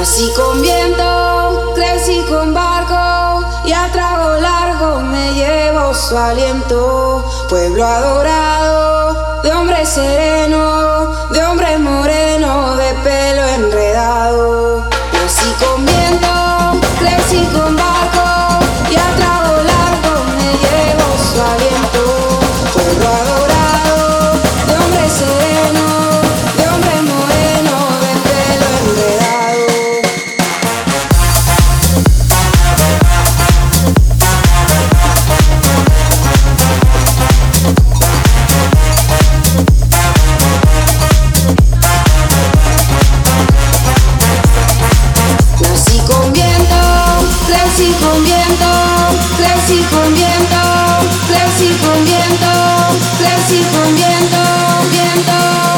Nací con viento, crecí con barco y a trago largo me llevo su aliento. Pueblo adorado, de hombre sereno, de hombre moreno, de pelo enredado. Nací con viento, crecí con barco y a trago largo me llevo su aliento. Pueblo adorado, de hombre sereno, de hombre moreno, de pelo enredado. Nací con viento, crecí con viento, crecí con viento, crecí con viento, crecí con viento, viento.